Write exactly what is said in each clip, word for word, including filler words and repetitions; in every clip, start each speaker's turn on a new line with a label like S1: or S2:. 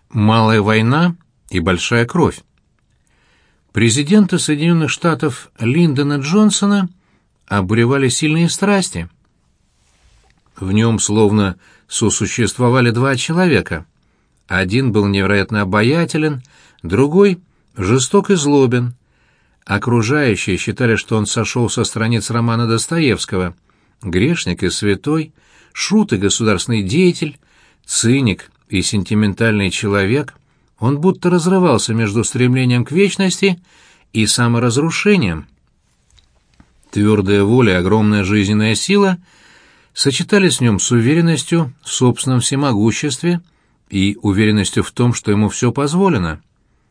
S1: Малая война и большая кровь. Президента Соединенных Штатов Линдона Джонсона обуревали сильные страсти. В нем словно сосуществовали два человека. Один был невероятно обаятелен, другой — жесток и злобен. Окружающие считали, что он сошел со страниц романа Достоевского. Грешник и святой, шут и государственный деятель, циник и сентиментальный человек, он будто разрывался между стремлением к вечности и саморазрушением. Твердая воля и огромная жизненная сила сочетались в нем с уверенностью в собственном всемогуществе и уверенностью в том, что ему все позволено.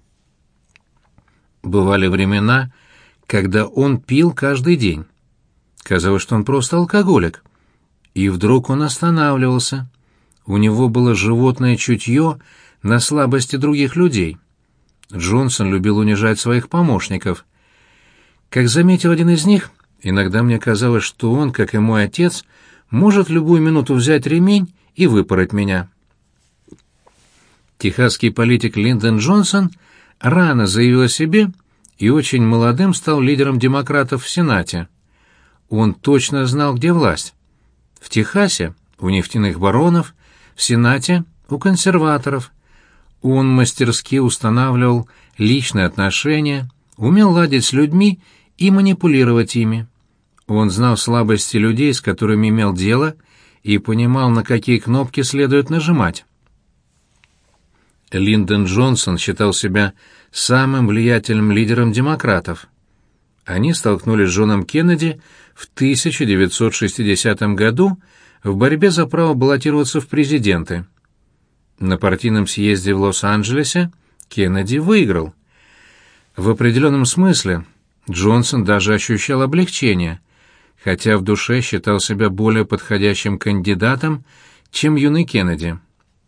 S1: Бывали времена, когда он пил каждый день. Казалось, что он просто алкоголик. И вдруг он останавливался. У него было животное чутье на слабости других людей. Джонсон любил унижать своих помощников. Как заметил один из них, иногда мне казалось, что он, как и мой отец, может любую минуту взять ремень и выпороть меня. Техасский политик Линдон Джонсон рано заявил о себе и очень молодым стал лидером демократов в Сенате. Он точно знал, где власть. В Техасе у нефтяных баронов, в Сенате у консерваторов. Он мастерски устанавливал личные отношения, умел ладить с людьми и манипулировать ими. Он знал слабости людей, с которыми имел дело, и понимал, на какие кнопки следует нажимать. Линдон Джонсон считал себя самым влиятельным лидером демократов. Они столкнулись с Джоном Кеннеди в тысяча девятьсот шестидесятом году в борьбе за право баллотироваться в президенты. На партийном съезде в Лос-Анджелесе Кеннеди выиграл. В определенном смысле Джонсон даже ощущал облегчение, хотя в душе считал себя более подходящим кандидатом, чем юный Кеннеди.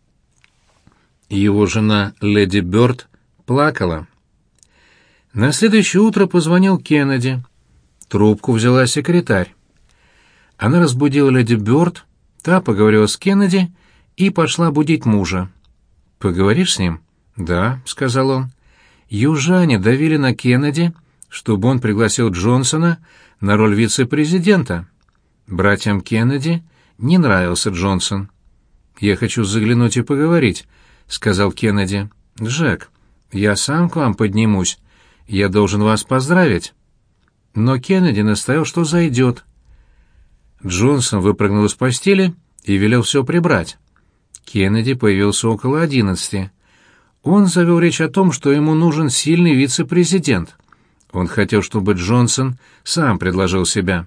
S1: Его жена леди Бёрд плакала. На следующее утро позвонил Кеннеди. Трубку взяла секретарь. Она разбудила леди Бёрд, та поговорила с Кеннеди и пошла будить мужа. «Поговоришь с ним?» «Да», — сказал он. Южане давили на Кеннеди, чтобы он пригласил Джонсона на роль вице-президента. Братьям Кеннеди не нравился Джонсон. «Я хочу заглянуть и поговорить», — сказал Кеннеди. «Джек, я сам к вам поднимусь. Я должен вас поздравить». Но Кеннеди настоял, что зайдет. Джонсон выпрыгнул из постели и велел все прибрать. Кеннеди появился около одиннадцати. Он завел речь о том, что ему нужен сильный вице-президент. Он хотел, чтобы Джонсон сам предложил себя.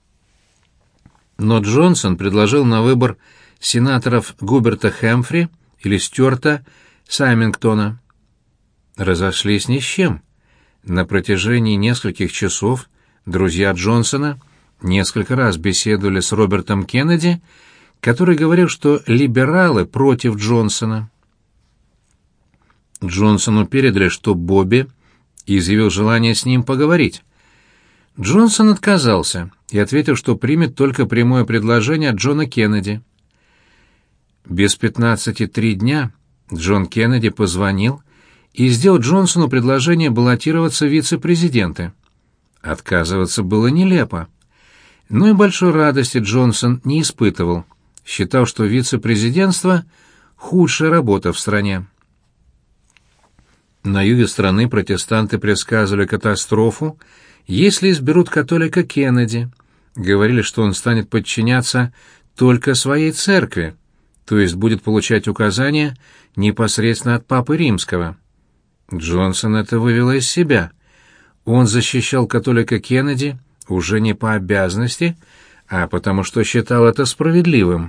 S1: Но Джонсон предложил на выбор сенаторов Губерта Хэмфри или Стюарта Саймингтона. Разошлись ни с чем. На протяжении нескольких часов друзья Джонсона несколько раз беседовали с Робертом Кеннеди, который говорил, что либералы против Джонсона. Джонсону передали, что Бобби изъявил желание с ним поговорить. Джонсон отказался и ответил, что примет только прямое предложение от Джона Кеннеди. Без пятнадцати три дня Джон Кеннеди позвонил и сделал Джонсону предложение баллотироваться в вице-президенты. Отказываться было нелепо. Но и большой радости Джонсон не испытывал, считал, что вице-президентство — худшая работа в стране. На юге страны протестанты предсказывали катастрофу, если изберут католика Кеннеди. Говорили, что он станет подчиняться только своей церкви, то есть будет получать указания непосредственно от Папы Римского. Джонсон это вывело из себя. Он защищал католика Кеннеди уже не по обязанности, а потому что считал это справедливым.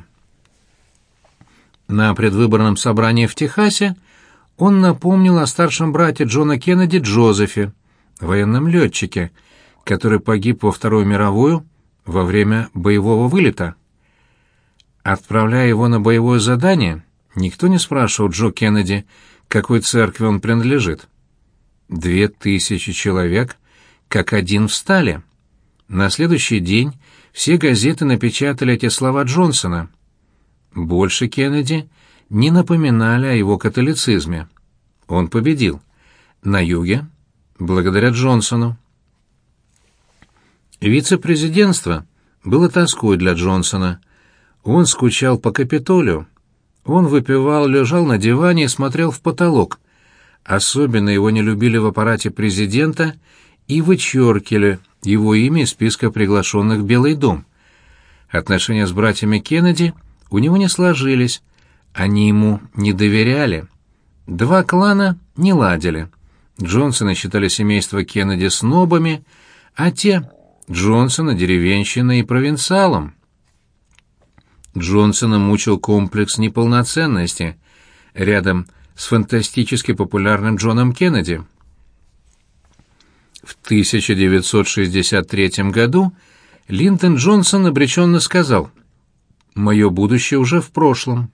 S1: На предвыборном собрании в Техасе он напомнил о старшем брате Джона Кеннеди Джозефе, военном летчике, который погиб во Вторую мировую во время боевого вылета. Отправляя его на боевое задание, никто не спрашивал Джо Кеннеди, какой церкви он принадлежит. Две тысячи человек как один встали. На следующий день все газеты напечатали эти слова Джонсона. Больше Кеннеди не напоминали о его католицизме. Он победил. На юге — благодаря Джонсону. Вице-президентство было тоской для Джонсона. Он скучал по Капитолию. Он выпивал, лежал на диване и смотрел в потолок. Особенно его не любили в аппарате президента и вычеркивали его имя из списка приглашенных в Белый дом. Отношения с братьями Кеннеди у него не сложились. Они ему не доверяли. Два клана не ладили. Джонсоны считали семейство Кеннеди снобами, а те — Джонсона деревенщиной и провинциалом. Джонсона мучил комплекс неполноценности рядом с фантастически популярным Джоном Кеннеди. В тысяча девятьсот шестьдесят третьем году Линдон Джонсон обреченно сказал: «Мое будущее уже в прошлом».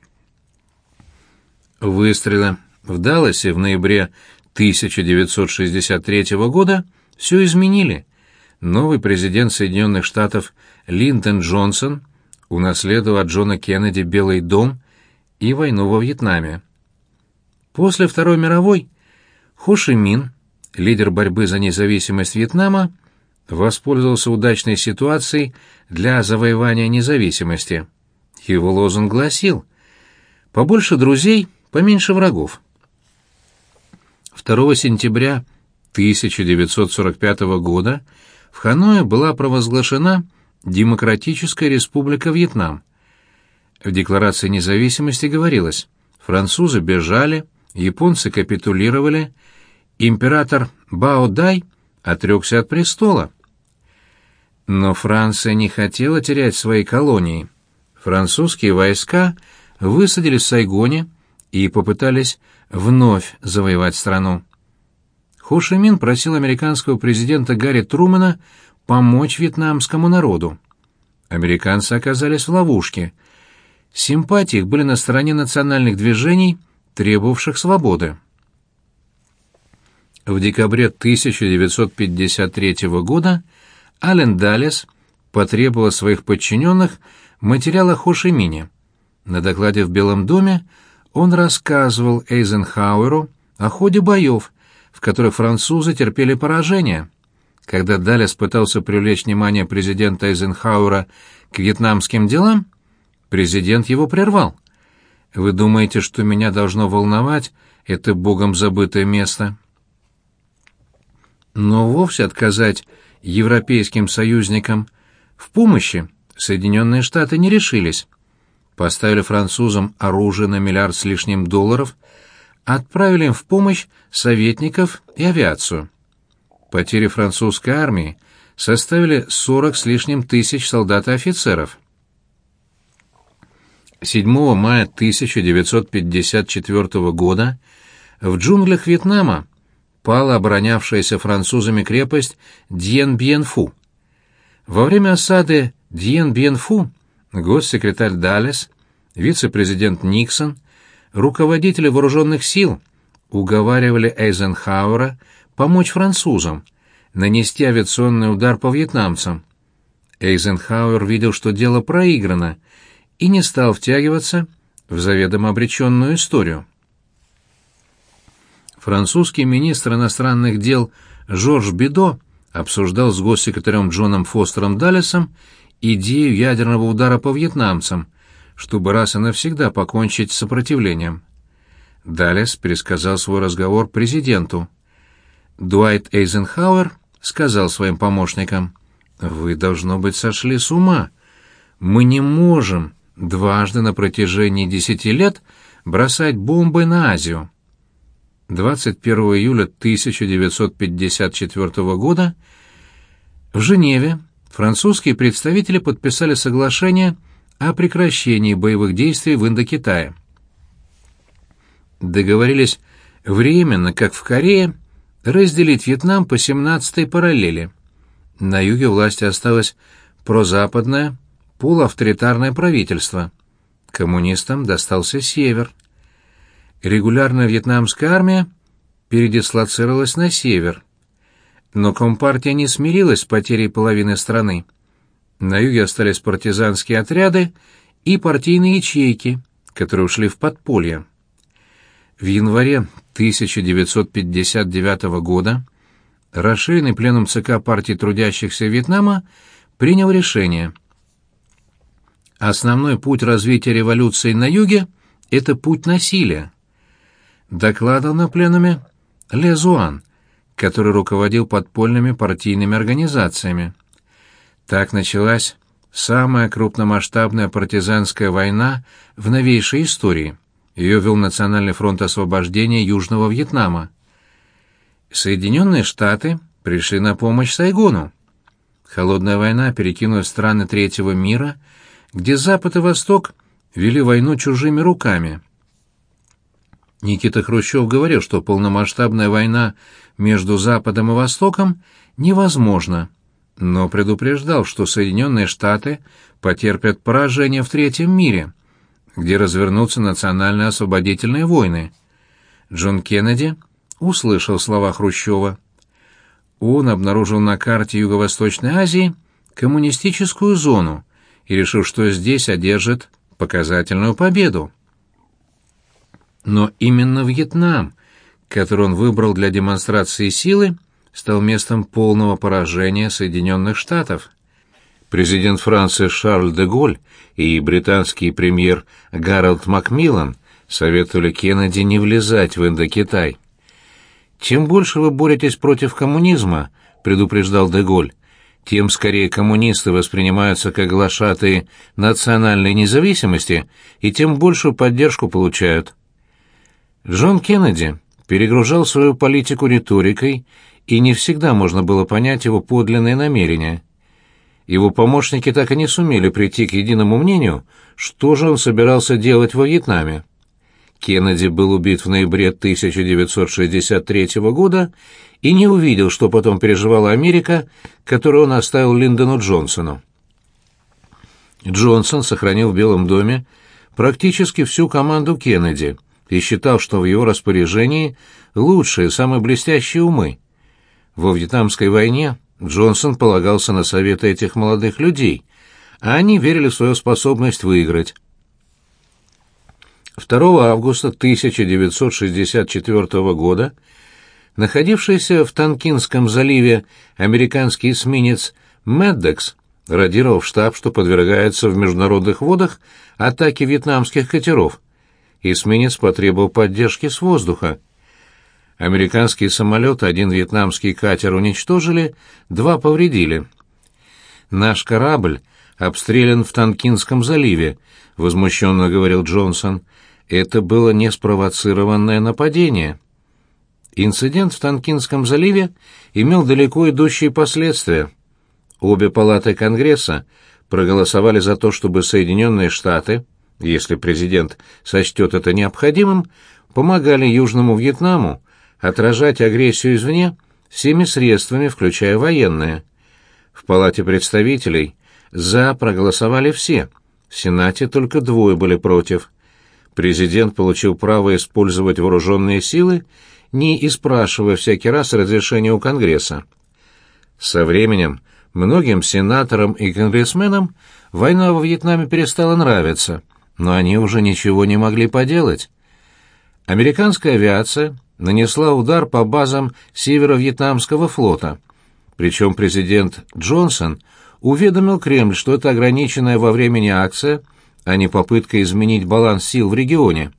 S1: Выстрелы в Далласе в ноябре тысяча девятьсот шестьдесят третьего года все изменили. Новый президент Соединенных Штатов Линдон Джонсон унаследовал от Джона Кеннеди Белый дом и войну во Вьетнаме. После Второй мировой Хо Ши Мин, лидер борьбы за независимость Вьетнама, воспользовался удачной ситуацией для завоевания независимости. Его лозунг гласил: «Побольше друзей, поменьше врагов». второго сентября тысяча девятьсот сорок пятого года в Ханое была провозглашена Демократическая Республика Вьетнам. В Декларации независимости говорилось: французы бежали, японцы капитулировали, император Бао Дай отрекся от престола. Но Франция не хотела терять свои колонии. Французские войска высадились в Сайгоне и попытались вновь завоевать страну. Хо Ши Мин просил американского президента Гарри Трумэна помочь вьетнамскому народу. Американцы оказались в ловушке. Симпатии их были на стороне национальных движений, требовавших свободы. В декабре тысяча девятьсот пятьдесят третьего года Аллен Даллес потребовал от своих подчиненных материала о Хо Ши Мине. На докладе в Белом доме он рассказывал Эйзенхауэру о ходе боев, в которых французы терпели поражение. Когда Даллес пытался привлечь внимание президента Эйзенхауэра к вьетнамским делам, президент его прервал. «Вы думаете, что меня должно волновать это богом забытое место?» Но вовсе отказать европейским союзникам в помощи Соединенные Штаты не решились. Поставили французам оружие на миллиард с лишним долларов, отправили им в помощь советников и авиацию. Потери французской армии составили сорок с лишним тысяч солдат и офицеров. седьмого мая тысяча девятьсот пятьдесят четвёртого года в джунглях Вьетнама пала оборонявшаяся французами крепость Дьен-Бьен-Фу. Во время осады Дьен-Бьен-Фу госсекретарь Даллес, вице-президент Никсон, руководители вооруженных сил уговаривали Эйзенхауэра помочь французам, нанести авиационный удар по вьетнамцам. Эйзенхауэр видел, что дело проиграно, и не стал втягиваться в заведомо обреченную историю. Французский министр иностранных дел Жорж Бидо обсуждал с госсекретарем Джоном Фостером Даллесом идею ядерного удара по вьетнамцам, чтобы раз и навсегда покончить с сопротивлением. Даллес пересказал свой разговор президенту. Дуайт Эйзенхауэр сказал своим помощникам: «Вы, должно быть, сошли с ума. Мы не можем дважды на протяжении десяти лет бросать бомбы на Азию». двадцать первого июля тысяча девятьсот пятьдесят четвёртого года в Женеве французские представители подписали соглашение о прекращении боевых действий в Индокитае. Договорились временно, как в Корее, разделить Вьетнам по семнадцатой параллели. На юге власти осталось прозападное, полуавторитарное правительство. Коммунистам достался север. Регулярная вьетнамская армия передислоцировалась на север. Но Компартия не смирилась с потерей половины страны. На юге остались партизанские отряды и партийные ячейки, которые ушли в подполье. В январе тысяча девятьсот пятьдесят девятого года расширенный пленум ЦК партии трудящихся Вьетнама принял решение. Основной путь развития революции на юге – это путь насилия. Докладывал на пленуме Ле Зуан, который руководил подпольными партийными организациями. Так началась самая крупномасштабная партизанская война в новейшей истории. Ее вел Национальный фронт освобождения Южного Вьетнама. Соединенные Штаты пришли на помощь Сайгону. Холодная война перекинулась в страны третьего мира, где Запад и Восток вели войну чужими руками. Никита Хрущев говорил, что полномасштабная война между Западом и Востоком невозможна, но предупреждал, что Соединенные Штаты потерпят поражение в третьем мире, где развернутся национальные освободительные войны. Джон Кеннеди услышал слова Хрущева. Он обнаружил на карте Юго-Восточной Азии коммунистическую зону и решил, что здесь одержит показательную победу. Но именно Вьетнам, который он выбрал для демонстрации силы, стал местом полного поражения Соединенных Штатов. Президент Франции Шарль де Голль и британский премьер Гарольд Макмиллан советовали Кеннеди не влезать в Индокитай. «Чем больше вы боретесь против коммунизма, — предупреждал де Голль, — тем скорее коммунисты воспринимаются как глашатые национальной независимости и тем большую поддержку получают». Джон Кеннеди перегружал свою политику риторикой, и не всегда можно было понять его подлинные намерения. Его помощники так и не сумели прийти к единому мнению, что же он собирался делать во Вьетнаме. Кеннеди был убит в ноябре тысяча девятьсот шестьдесят третьего года и не увидел, что потом переживала Америка, которую он оставил Линдону Джонсону. Джонсон сохранил в Белом доме практически всю команду Кеннеди и считал, что в его распоряжении лучшие, самые блестящие умы. Во Вьетнамской войне Джонсон полагался на советы этих молодых людей, а они верили в свою способность выиграть. второго августа тысяча девятьсот шестьдесят четвёртого года находившийся в Тонкинском заливе американский эсминец «Меддекс» радировал в штаб, что подвергается в международных водах атаке вьетнамских катеров. Эсминец потребовал поддержки с воздуха. Американские самолеты один вьетнамский катер уничтожили, два повредили. «Наш корабль обстрелян в Тонкинском заливе», — возмущенно говорил Джонсон. «Это было неспровоцированное нападение». Инцидент в Тонкинском заливе имел далеко идущие последствия. Обе палаты Конгресса проголосовали за то, чтобы Соединенные Штаты, если президент сочтет это необходимым, помогали Южному Вьетнаму отражать агрессию извне всеми средствами, включая военные. В Палате представителей «за» проголосовали все, в Сенате только двое были против. Президент получил право использовать вооруженные силы, не испрашивая всякий раз разрешения у Конгресса. Со временем многим сенаторам и конгрессменам война во Вьетнаме перестала нравиться, но они уже ничего не могли поделать. Американская авиация нанесла удар по базам Северо-Вьетнамского флота, причем президент Джонсон уведомил Кремль, что это ограниченная во времени акция, а не попытка изменить баланс сил в регионе.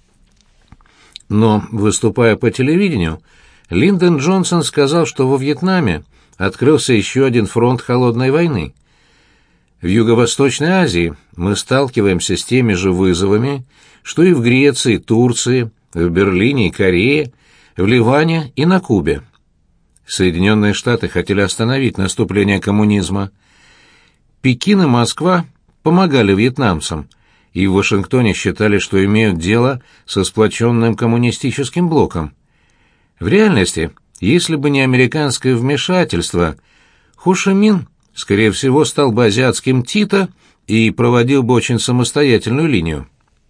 S1: Но, выступая по телевидению, Линдон Джонсон сказал, что во Вьетнаме открылся еще один фронт холодной войны. В Юго-Восточной Азии мы сталкиваемся с теми же вызовами, что и в Греции, Турции, в Берлине и Корее, в Ливане и на Кубе. Соединенные Штаты хотели остановить наступление коммунизма. Пекин и Москва помогали вьетнамцам, и в Вашингтоне считали, что имеют дело со сплоченным коммунистическим блоком. В реальности, если бы не американское вмешательство, Хо Ши Мин, скорее всего, стал бы азиатским Тито и проводил бы очень самостоятельную линию.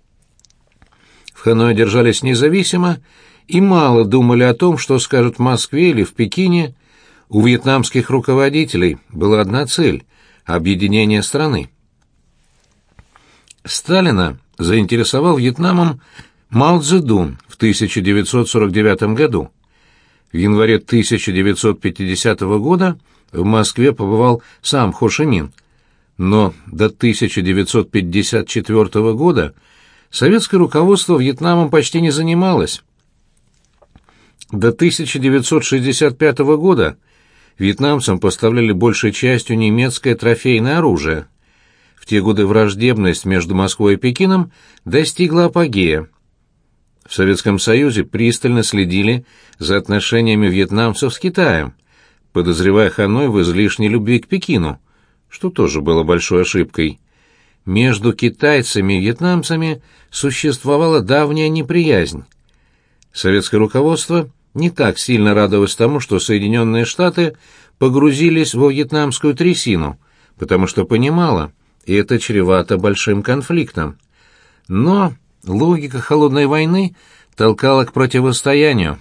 S1: В Ханое держались независимо и мало думали о том, что скажут в Москве или в Пекине. У вьетнамских руководителей была одна цель — объединение страны. Сталина заинтересовал Вьетнамом Мао Цзэдун в тысяча девятьсот сорок девятом году. В январе тысяча девятьсот пятидесятого года в Москве побывал сам Хо Ши Мин, но до тысяча девятьсот пятьдесят четвёртого года советское руководство Вьетнамом почти не занималось. До тысяча девятьсот шестьдесят пятого года вьетнамцам поставляли большей частью немецкое трофейное оружие. В те годы враждебность между Москвой и Пекином достигла апогея. В Советском Союзе пристально следили за отношениями вьетнамцев с Китаем, подозревая Ханой в излишней любви к Пекину, что тоже было большой ошибкой. Между китайцами и вьетнамцами существовала давняя неприязнь. Советское руководство не так сильно радовалось тому, что Соединенные Штаты погрузились во вьетнамскую трясину, потому что понимало, и это чревато большим конфликтом. Но логика холодной войны толкала к противостоянию.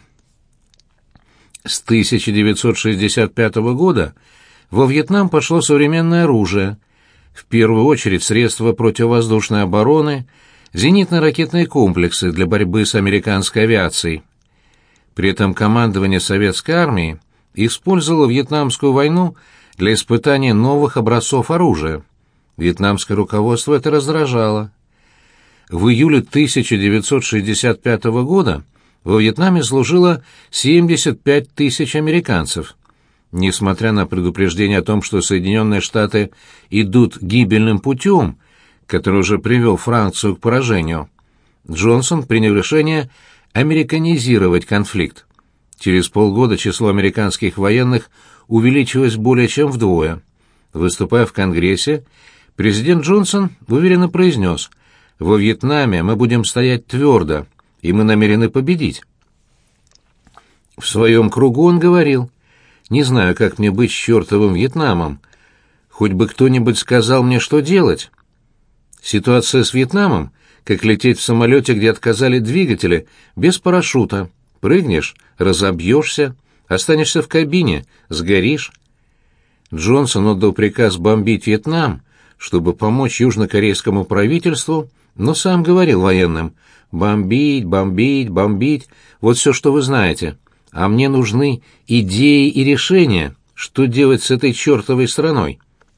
S1: С тысяча девятьсот шестьдесят пятого года во Вьетнам пошло современное оружие, в первую очередь средства противовоздушной обороны, зенитно-ракетные комплексы для борьбы с американской авиацией. При этом командование советской армии использовало Вьетнамскую войну для испытания новых образцов оружия. Вьетнамское руководство это раздражало. В июле тысяча девятьсот шестьдесят пятого года во Вьетнаме служило семьдесят пять тысяч американцев. Несмотря на предупреждение о том, что Соединенные Штаты идут гибельным путем, который уже привел Францию к поражению, Джонсон принял решение американизировать конфликт. Через полгода число американских военных увеличилось более чем вдвое. Выступая в Конгрессе, президент Джонсон уверенно произнес: «Во Вьетнаме мы будем стоять твердо, и мы намерены победить». В своем кругу он говорил: «Не знаю, как мне быть с чертовым Вьетнамом. Хоть бы кто-нибудь сказал мне, что делать». Ситуация с Вьетнамом, как лететь в самолете, где отказали двигатели, без парашюта. Прыгнешь — разобьешься, останешься в кабине, сгоришь. Джонсон отдал приказ бомбить Вьетнам, чтобы помочь южнокорейскому правительству, но сам говорил военным: «Бомбить, бомбить, бомбить — вот все, что вы знаете. А мне нужны идеи и решения, что делать с этой чертовой страной».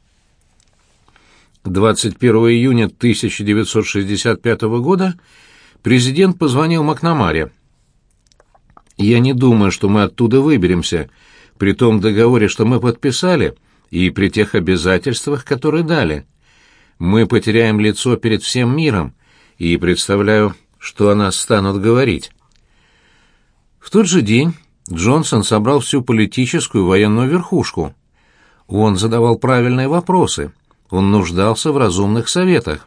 S1: двадцать первого июня тысяча девятьсот шестьдесят пятого года президент позвонил Макнамаре. «Я не думаю, что мы оттуда выберемся, при том договоре, что мы подписали, и при тех обязательствах, которые дали. Мы потеряем лицо перед всем миром, и представляю, что о нас станут говорить». В тот же день Джонсон собрал всю политическую и военную верхушку. Он задавал правильные вопросы. Он нуждался в разумных советах.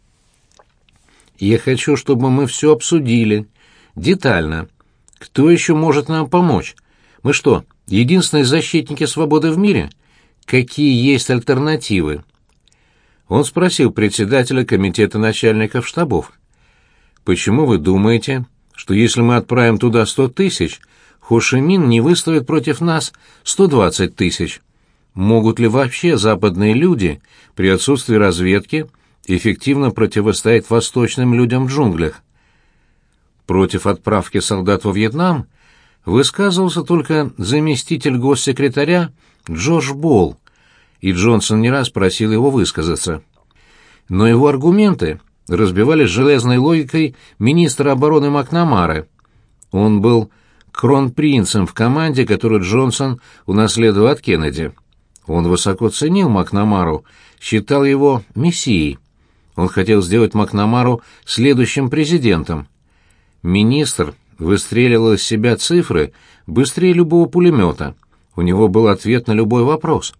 S1: «Я хочу, чтобы мы все обсудили. Детально. Кто еще может нам помочь? Мы что, единственные защитники свободы в мире? Какие есть альтернативы?» Он спросил председателя комитета начальников штабов: «Почему вы думаете, что если мы отправим туда сто тысяч, Хо Ши Мин не выставит против нас сто двадцать тысяч? Могут ли вообще западные люди при отсутствии разведки эффективно противостоять восточным людям в джунглях?» Против отправки солдат во Вьетнам высказывался только заместитель госсекретаря Джордж Болл, и Джонсон не раз просил его высказаться. Но его аргументы разбивались железной логикой министра обороны Макнамары. Он был кронпринцем в команде, которую Джонсон унаследовал от Кеннеди. Он высоко ценил Макнамару, считал его мессией. Он хотел сделать Макнамару следующим президентом. Министр выстреливал из себя цифры быстрее любого пулемета. У него был ответ на любой вопрос.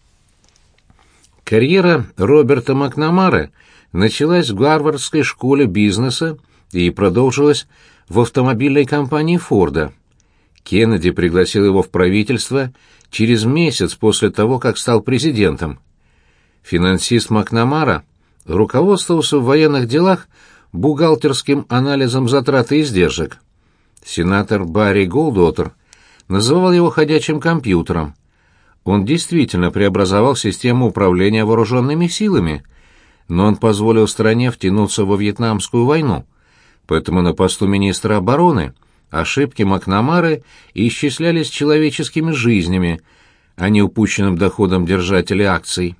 S1: Карьера Роберта Макнамары началась в Гарвардской школе бизнеса и продолжилась в автомобильной компании Форда. Кеннеди пригласил его в правительство через месяц после того, как стал президентом. Финансист Макнамара руководствовался в военных делах бухгалтерским анализом затрат и издержек. Сенатор Барри Голдуотер называл его ходячим компьютером. Он действительно преобразовал систему управления вооруженными силами. но он позволил стране втянуться во Вьетнамскую войну, поэтому на посту министра обороны ошибки Макнамары исчислялись человеческими жизнями, а не упущенным доходом держателей акций.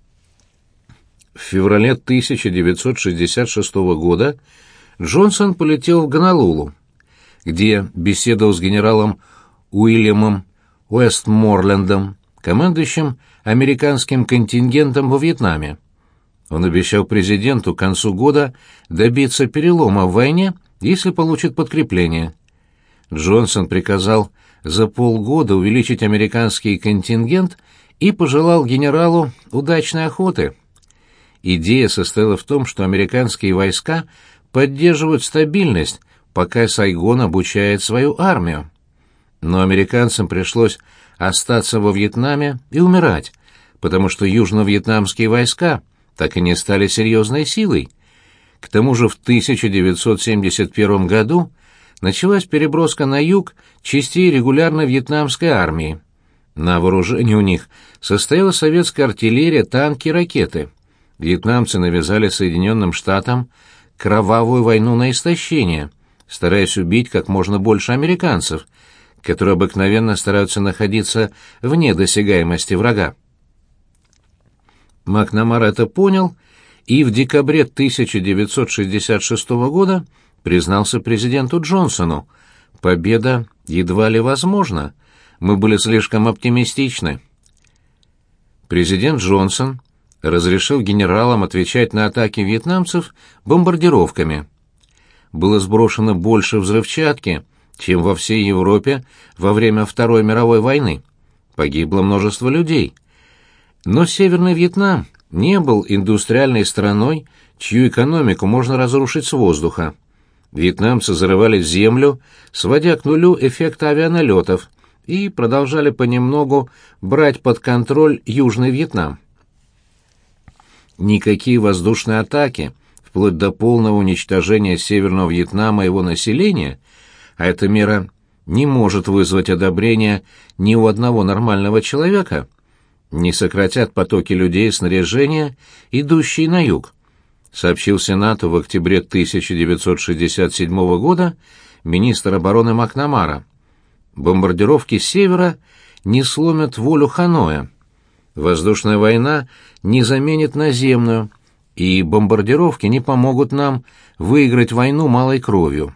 S1: В феврале тысяча девятьсот шестьдесят шестого года Джонсон полетел в Гонолулу, где беседовал с генералом Уильямом Уэстморлендом, командующим американским контингентом во Вьетнаме. Он обещал президенту к концу года добиться перелома в войне, если получит подкрепление. Джонсон приказал за полгода увеличить американский контингент и пожелал генералу удачной охоты. Идея состояла в том, что американские войска поддерживают стабильность, пока Сайгон обучает свою армию. Но американцам пришлось остаться во Вьетнаме и умирать, потому что южно-вьетнамские войска так и не стали серьезной силой. К тому же в тысяча девятьсот семьдесят первом году началась переброска на юг частей регулярной вьетнамской армии. На вооружении у них состояла советская артиллерия, танки и ракеты. Вьетнамцы навязали Соединенным Штатам кровавую войну на истощение, стараясь убить как можно больше американцев, которые обыкновенно стараются находиться вне досягаемости врага. Макнамара это понял и в декабре тысяча девятьсот шестьдесят шестого года признался президенту Джонсону: «Победа едва ли возможна. Мы были слишком оптимистичны». Президент Джонсон разрешил генералам отвечать на атаки вьетнамцев бомбардировками. Было сброшено больше взрывчатки, чем во всей Европе во время Второй мировой войны. Погибло множество людей. Но Северный Вьетнам не был индустриальной страной, чью экономику можно разрушить с воздуха. Вьетнамцы зарывали землю, сводя к нулю эффект авианалетов, и продолжали понемногу брать под контроль Южный Вьетнам. Никакие воздушные атаки, вплоть до полного уничтожения Северного Вьетнама и его населения, а эта мера не может вызвать одобрения ни у одного нормального человека, не сократят потоки людей и снаряжения, идущие на юг, сообщил Сенату в октябре тысяча девятьсот шестьдесят седьмого года министр обороны Макнамара. Бомбардировки с севера не сломят волю Ханоя. Воздушная война не заменит наземную, и бомбардировки не помогут нам выиграть войну малой кровью.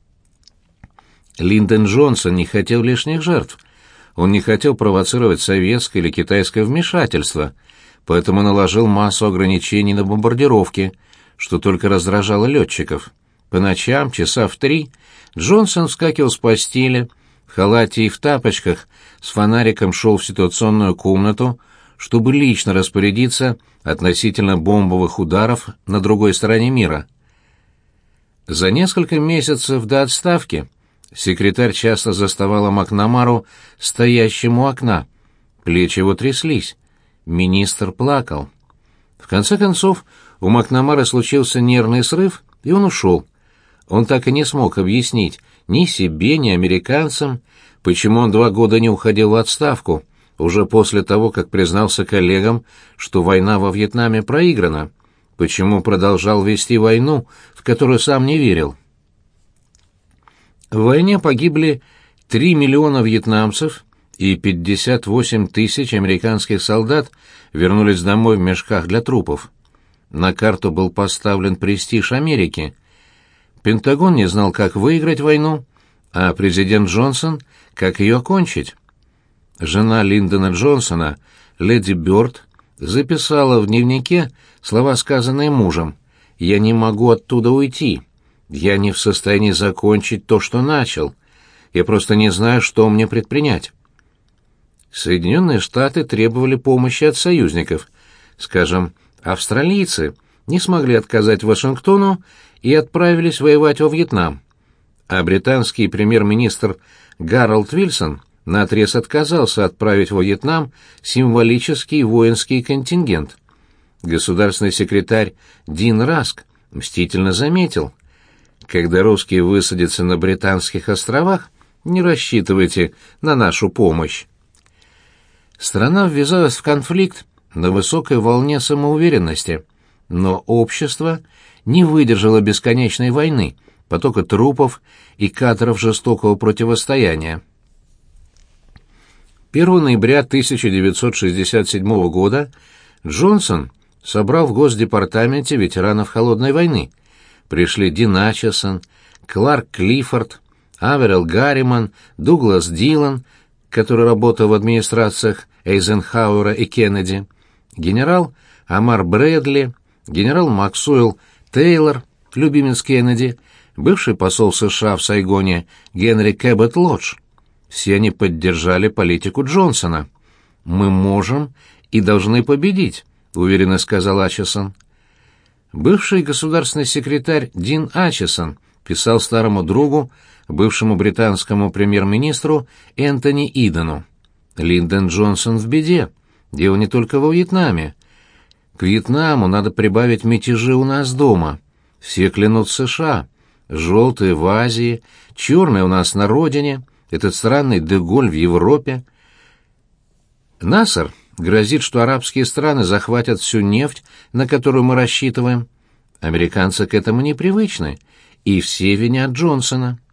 S1: Линдон Джонсон не хотел лишних жертв. Он не хотел провоцировать советское или китайское вмешательство, поэтому наложил массу ограничений на бомбардировки, что только раздражало летчиков. По ночам, часа в три, Джонсон вскакивал с постели, в халате и в тапочках, с фонариком шел в ситуационную комнату, чтобы лично распорядиться относительно бомбовых ударов на другой стороне мира. За несколько месяцев до отставки секретарь часто заставала Макнамару стоящим у окна. Плечи его тряслись. Министр плакал. В конце концов, у Макнамары случился нервный срыв, и он ушел. Он так и не смог объяснить ни себе, ни американцам, почему он два года не уходил в отставку, уже после того, как признался коллегам, что война во Вьетнаме проиграна, почему продолжал вести войну, в которую сам не верил. В войне погибли три миллиона вьетнамцев, и пятьдесят восемь тысяч американских солдат вернулись домой в мешках для трупов. На карту был поставлен престиж Америки. Пентагон не знал, как выиграть войну, а президент Джонсон — как ее окончить. Жена Линдона Джонсона, леди Бёрд, записала в дневнике слова, сказанные мужем: «Я не могу оттуда уйти. Я не в состоянии закончить то, что начал. Я просто не знаю, что мне предпринять». Соединенные Штаты требовали помощи от союзников. Скажем, австралийцы не смогли отказать Вашингтону и отправились воевать во Вьетнам. А британский премьер-министр Гарольд Вильсон наотрез отказался отправить во Вьетнам символический воинский контингент. Государственный секретарь Дин Раск мстительно заметил: «Когда русские высадятся на Британских островах, не рассчитывайте на нашу помощь». Страна ввязалась в конфликт на высокой волне самоуверенности. но общество не выдержало бесконечной войны, потока трупов и кадров жестокого противостояния. первого ноября тысяча девятьсот шестьдесят седьмого года Джонсон собрал в Госдепартаменте ветеранов Холодной войны. Пришли Дин Ачесон, Кларк Клиффорд, Аверилл Гарриман, Дуглас Дилан, который работал в администрациях Эйзенхауэра и Кеннеди, генерал Амар Брэдли, генерал Максуэлл Тейлор, любимец Кеннеди, бывший посол США в Сайгоне Генри Кэбот Лодж. Все они поддержали политику Джонсона. «Мы можем и должны победить», — уверенно сказал Ачесон. Бывший государственный секретарь Дин Ачесон писал старому другу, бывшему британскому премьер-министру Энтони Идену: «Линдон Джонсон в беде. Дело не только во Вьетнаме. К Вьетнаму надо прибавить мятежи у нас дома. Все клянут США. Желтые в Азии, черные у нас на родине, этот странный Де-Голь в Европе. Нассер грозит, что арабские страны захватят всю нефть, на которую мы рассчитываем. Американцы к этому непривычны, и все винят Джонсона».